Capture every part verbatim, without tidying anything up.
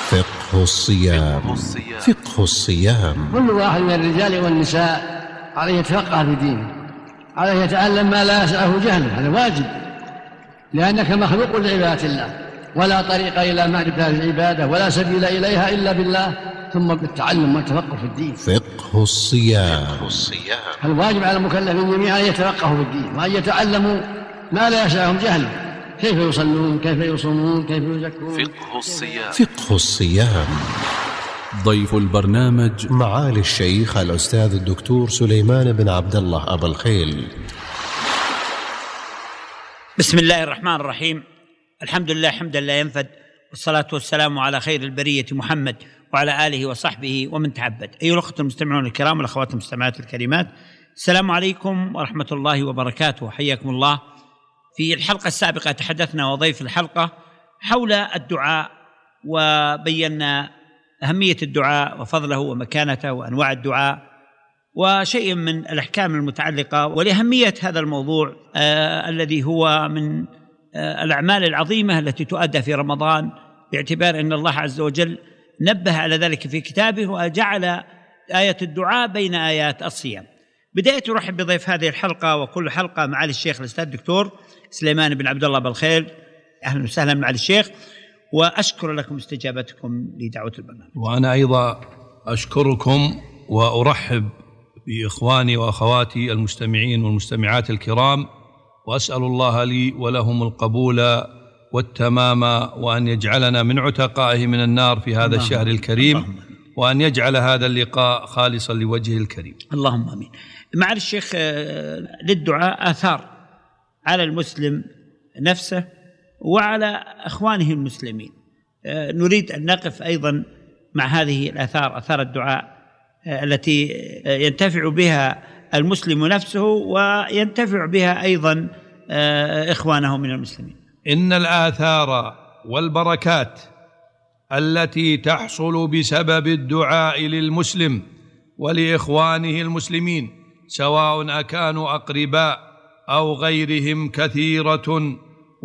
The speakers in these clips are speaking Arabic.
فقه الصيام. فقه الصيام. كل واحد من الرجال والنساء عليه يتفقه في دينه، عليه يتعلم ما لا يسعه جهله، هذا واجب، لأنك مخلوق لعبادة الله، ولا طريق إلى معرفة العبادة ولا سبيل إليها إلا بالله، ثم بالتعلم والتفقه في الدين. فقه الصيام. الواجب على المكلفين جميعا أن يتفقهوا في الدين وأن يتعلموا ما لا يسعهم جهله، كيف يصلون، كيف يصومون، كيف يزكون. فقه الصيام. فقه الصيام. ضيف البرنامج معالي الشيخ الأستاذ الدكتور سليمان بن عبد الله أبا الخيل. بسم الله الرحمن الرحيم. الحمد لله حمدا لا ينفد، والصلاة والسلام على خير البرية محمد وعلى آله وصحبه ومن تعبد. أيها الأخوة المستمعون الكرام والأخوات المستمعات الكريمات، السلام عليكم ورحمة الله وبركاته، حياكم الله. في الحلقة السابقة تحدثنا وضيف الحلقة حول الدعاء، وبينا أهمية الدعاء وفضله ومكانته وأنواع الدعاء وشيء من الأحكام المتعلقة ولأهمية هذا الموضوع آه الذي هو من آه الأعمال العظيمة التي تؤدى في رمضان، باعتبار أن الله عز وجل نبه على ذلك في كتابه وجعل آية الدعاء بين آيات الصيام. بداية أرحب بضيف هذه الحلقة وكل حلقة معالي الشيخ الأستاذ الدكتور سليمان بن عبد الله بالخيل. أهلا وسهلا معالي الشيخ، وأشكر لكم استجابتكم لدعوة البرنامج. وأنا أيضا أشكركم وأرحب بإخواني وأخواتي المستمعين والمستمعات الكرام، وأسأل الله لي ولهم القبول والتمام، وأن يجعلنا من عتقائه من النار في هذا الشهر الكريم، وأن يجعل هذا اللقاء خالصا لوجهه الكريم. اللهم آمين. معالي الشيخ، للدعاء آثار على المسلم نفسه وعلى أخوانه المسلمين، نريد أن نقف أيضا مع هذه الآثار، آثار الدعاء التي ينتفع بها المسلم نفسه وينتفع بها أيضا إخوانه من المسلمين. إن الآثار والبركات التي تحصل بسبب الدعاء للمسلم ولإخوانه المسلمين، سواء أكانوا أقرباء أو غيرهم، كثيرة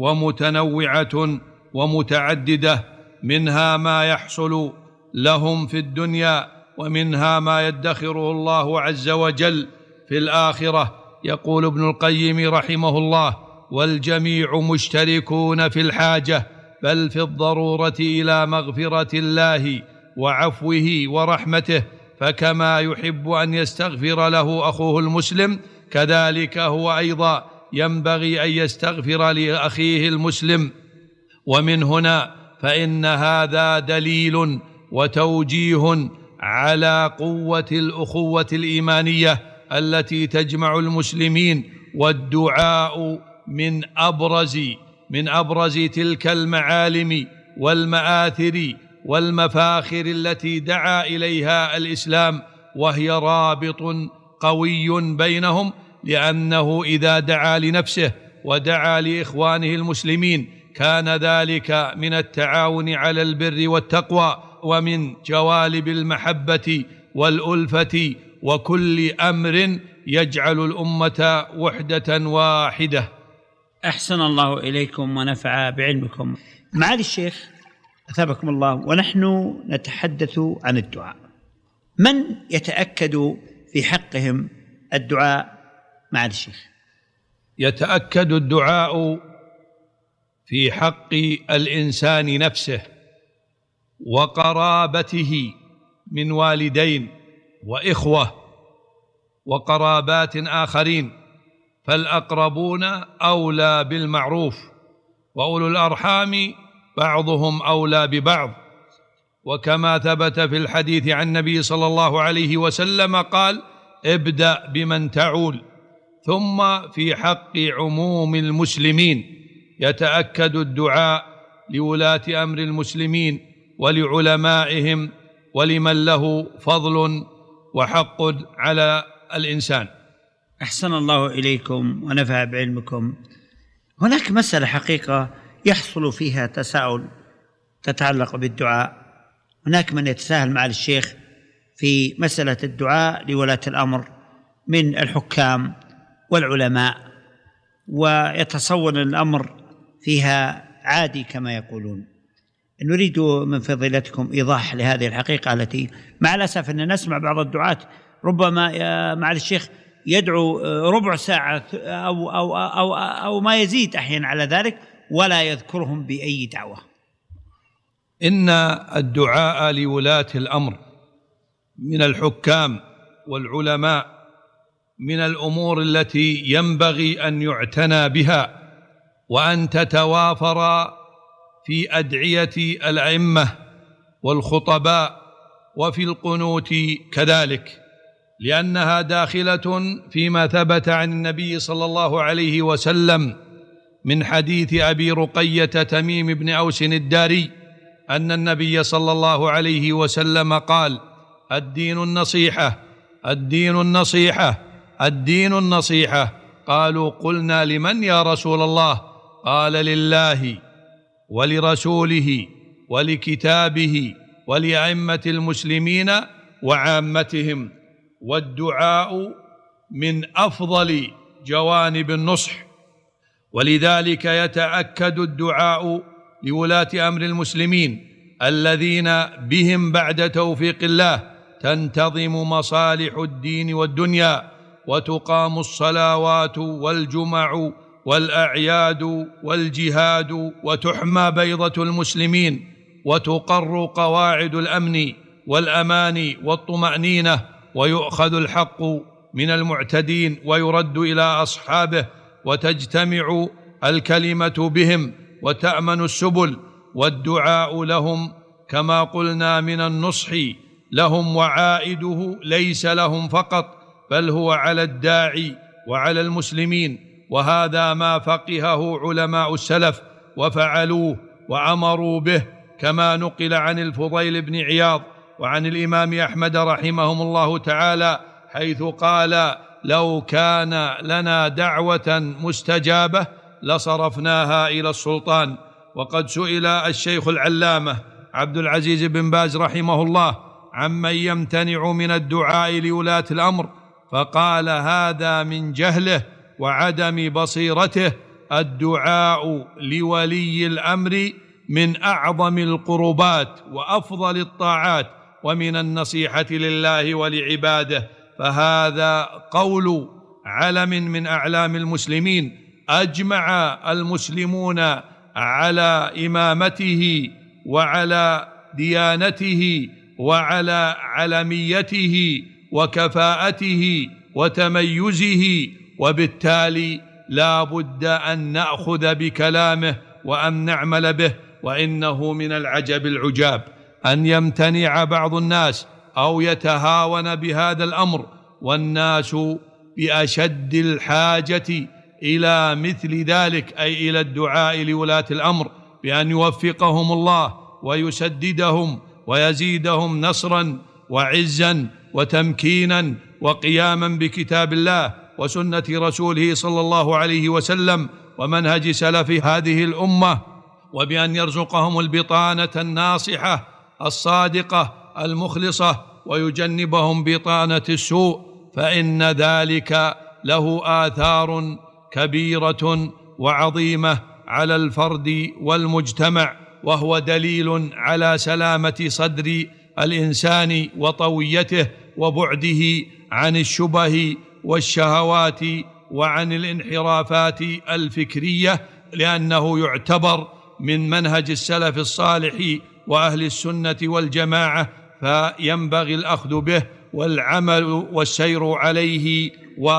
ومتنوعة ومتعددة، منها ما يحصل لهم في الدنيا، ومنها ما يدخره الله عز وجل في الآخرة. يقول ابن القيم رحمه الله: والجميع مشتركون في الحاجة، بل في الضرورة إلى مغفرة الله وعفوه ورحمته، فكما يحب أن يستغفر له أخوه المسلم، كذلك هو أيضا ينبغي أن يستغفر لأخيه المسلم. ومن هنا فإن هذا دليل وتوجيه على قوة الأخوة الإيمانية التي تجمع المسلمين، والدعاء من أبرز من أبرز تلك المعالم والمآثر والمفاخر التي دعا إليها الإسلام، وهي رابط قوي بينهم، لأنه إذا دعا لنفسه ودعا لإخوانه المسلمين كان ذلك من التعاون على البر والتقوى، ومن جوالب المحبة والألفة، وكل أمر يجعل الأمة وحدة واحدة. أحسن الله إليكم ونفع بعلمكم. معالي الشيخ أثابكم الله، ونحن نتحدث عن الدعاء، من يتأكد في حقهم الدعاء معالي الشيخ؟ يتأكد الدعاء في حق الإنسان نفسه وقرابته من والدين وإخوة وقرابات آخرين، فالأقربون أولى بالمعروف، وأولو الأرحام بعضهم أولى ببعض. وكما ثبت في الحديث عن النبي صلى الله عليه وسلم قال: ابدأ بمن تعول. ثم في حق عموم المسلمين يتأكد الدعاء لولاة أمر المسلمين ولعلمائهم ولمن له فضل وحق على الإنسان. أحسن الله إليكم ونفع بعلمكم. هناك مسألة حقيقة يحصل فيها تساؤل تتعلق بالدعاء. هناك من يتساهل مع الشيخ في مسألة الدعاء لولاة الأمر من الحكام والعلماء، ويتصور الأمر فيها عادي كما يقولون. نريد من فضيلتكم إيضاح لهذه الحقيقة التي مع الأسف أن نسمع بعض الدعاة ربما مع الشيخ يدعو ربع ساعة أو, أو, أو, أو ما يزيد أحيانا على ذلك ولا يذكرهم بأي دعوة. إن الدعاء لولاة الأمر من الحكام والعلماء من الأمور التي ينبغي أن يعتنى بها وأن تتوافر في أدعية الأئمة والخطباء وفي القنوت كذلك، لأنها داخلة فيما ثبت عن النبي صلى الله عليه وسلم من حديث أبي رقية تميم بن أوس الداري أن النبي صلى الله عليه وسلم قال: الدين النصيحة الدين النصيحة الدين النصيحة. قالوا: قلنا لمن يا رسول الله؟ قال: لله ولرسوله ولكتابه ولأئمة المسلمين وعامتهم. والدعاء من أفضل جوانب النصح، ولذلك يتأكد الدعاء لولاة أمر المسلمين الذين بهم بعد توفيق الله تنتظم مصالح الدين والدنيا، وتقام الصلوات والجمع والأعياد والجهاد، وتحمى بيضة المسلمين، وتقر قواعد الأمن والأمان والطمأنينة، ويؤخذ الحق من المعتدين ويرد إلى أصحابه، وتجتمع الكلمة بهم وتأمن السبل. والدعاء لهم كما قلنا من النصح لهم، وعائده ليس لهم فقط بل هو على الداعي وعلى المسلمين. وهذا ما فقهه علماء السلف وفعلوه وأمروا به، كما نقل عن الفضيل بن عياض وعن الإمام أحمد رحمهم الله تعالى حيث قال: لو كان لنا دعوة مستجابة لصرفناها إلى السلطان. وقد سئل الشيخ العلامة عبد العزيز بن باز رحمه الله عمن يمتنع من الدعاء لولاة الأمر، فقال: هذا من جهله وعدم بصيرته. الدعاء لولي الأمر من أعظم القربات وأفضل الطاعات ومن النصيحة لله ولعباده، فهذا قول علم من أعلام المسلمين أجمع المسلمون على إمامته وعلى ديانته وعلى علميته وكفاءته وتميزه، وبالتالي لا بد أن نأخذ بكلامه وأن نعمل به. وإنه من العجب العجاب أن يمتنع بعض الناس أو يتهاون بهذا الأمر، والناس بأشد الحاجة إلى مثل ذلك، أي إلى الدعاء لولاة الأمر بأن يوفقهم الله ويسددهم ويزيدهم نصرا وعزا وتمكينا وقياما بكتاب الله وسنة رسوله صلى الله عليه وسلم ومنهج سلف هذه الأمة، وبأن يرزقهم البطانة الناصحة الصادقة المخلصة ويجنبهم بطانة السوء، فإن ذلك له آثار كبيرة وعظيمة على الفرد والمجتمع، وهو دليل على سلامة صدر الإنسان وطويته وبعده عن الشبه والشهوات وعن الانحرافات الفكرية، لأنه يعتبر من منهج السلف الصالح وأهل السنة والجماعة، فينبغي الأخذ به والعمل والسير عليه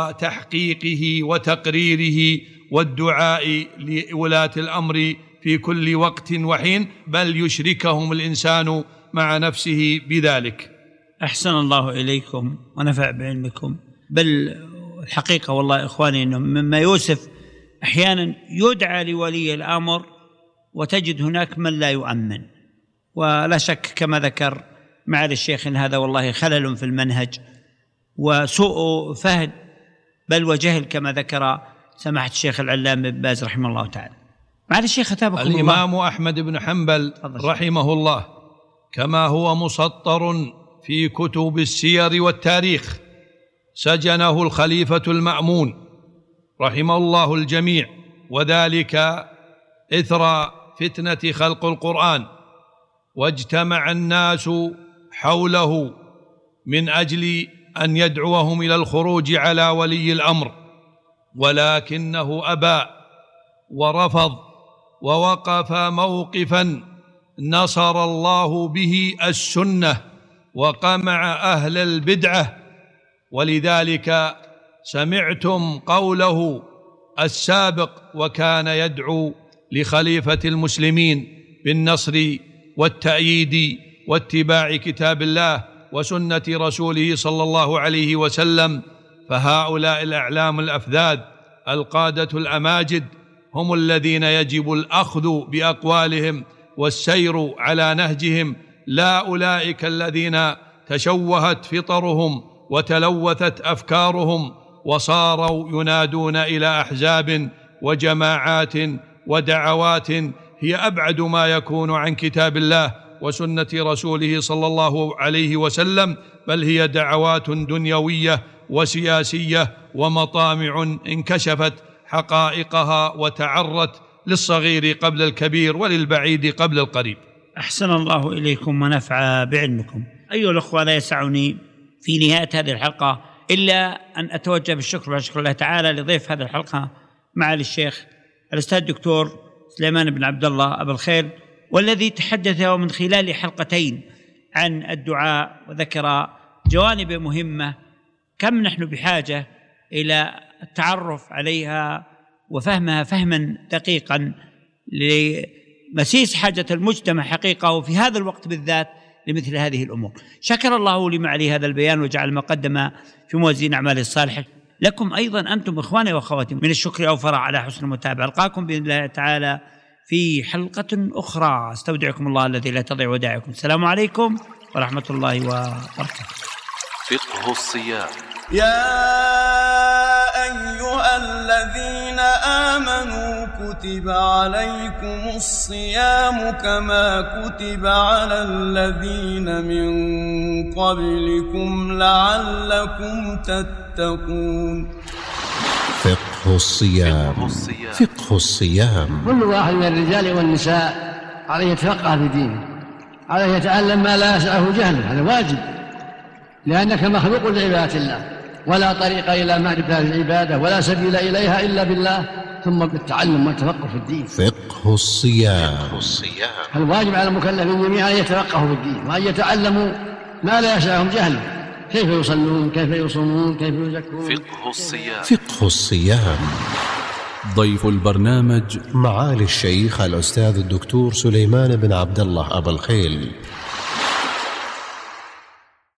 وتحقيقه وتقريره والدعاء لولاة الأمر في كل وقت وحين، بل يشركهم الإنسان مع نفسه بذلك. أحسن الله إليكم ونفع بعلمكم. بل الحقيقة والله إخواني أنه مما يوسف أحيانا يدعى لولي الأمر وتجد هناك من لا يؤمن، ولا شك كما ذكر معالي الشيخ إن هذا والله خلل في المنهج وسوء فهم بل وجهل كما ذكر سماحة الشيخ العلامة بن باز رحمه الله تعالى. معالي الشيخ أثابكم الله. الإمام أحمد بن حنبل رحمه الله كما هو مسطر في كتب السير والتاريخ سجنه الخليفة المأمون رحمه الله الجميع، وذلك إثر فتنة خلق القرآن، واجتمع الناس حوله من أجل أن يدعوهم إلى الخروج على ولي الأمر، ولكنه أبى ورفض ووقف موقفا نصر الله به السنة وقمع أهل البدعة. ولذلك سمعتم قوله السابق وكان يدعو لخليفة المسلمين بالنصر والتأييد واتباع كتاب الله وسنة رسوله صلى الله عليه وسلم. فهؤلاء الأعلام الأفذاذ القادة الأماجد هم الذين يجب الأخذ بأقوالهم والسير على نهجهم، لا أولئك الذين تشوهت فطرهم وتلوثت أفكارهم وصاروا ينادون إلى أحزاب وجماعات ودعوات هي أبعد ما يكون عن كتاب الله وسنة رسوله صلى الله عليه وسلم، بل هي دعوات دنيوية وسياسية ومطامع انكشفت حقائقها وتعرت للصغير قبل الكبير وللبعيد قبل القريب. أحسن الله إليكم ونفع بعلمكم. أيها الأخوة، لا يسعني في نهاية هذه الحلقة إلا أن أتوجه بالشكر وشكر الله تعالى لضيف هذه الحلقة معالي الشيخ الأستاذ الدكتور سليمان بن عبد الله أبا الخير، والذي تحدث من خلال حلقتين عن الدعاء وذكر جوانب مهمة كم نحن بحاجة إلى التعرف عليها وفهمها فهما دقيقا لمسيس حاجة المجتمع حقيقة، وفي هذا الوقت بالذات لمثل هذه الأمور. شكر الله لمعالي هذا البيان وجعل ما قدم في موازين أعماله الصالحة. لكم أيضا أنتم إخواني وأخواتي من الشكر أوفر على حسن المتابعة. ألقاكم بإذن الله تعالى في حلقة أخرى. استودعكم الله الذي لا تضيع ودائعكم. السلام عليكم ورحمة الله وبركاته. فقه الصيام. يا أيها الذين آمنوا كتب عليكم الصيام كما كتب على الذين من قبلكم لعلكم تتقون. فقه الصيام. فقه الصيام. كل واحد من الرجال والنساء عليه يتفقه في دينه، عليه يتعلم ما لا يسعه جهله، هذا واجب، لأنك مخلوق لعبادة الله، ولا طريق إلى معرفة العبادة ولا سبيل إليها إلا بالله، ثم بالتعلم والتفقه في الدين. فقه الصيام. الواجب على المكلفين جميعا أن يتفقهوا في الدين وأن يتعلموا ما لا يسعهم جهله، كيف يصلون، كيف يصومون، كيف يزكون. فقه الصيام. فقه الصيام. ضيف البرنامج معالي الشيخ الأستاذ الدكتور سليمان بن عبد الله أبا الخيل.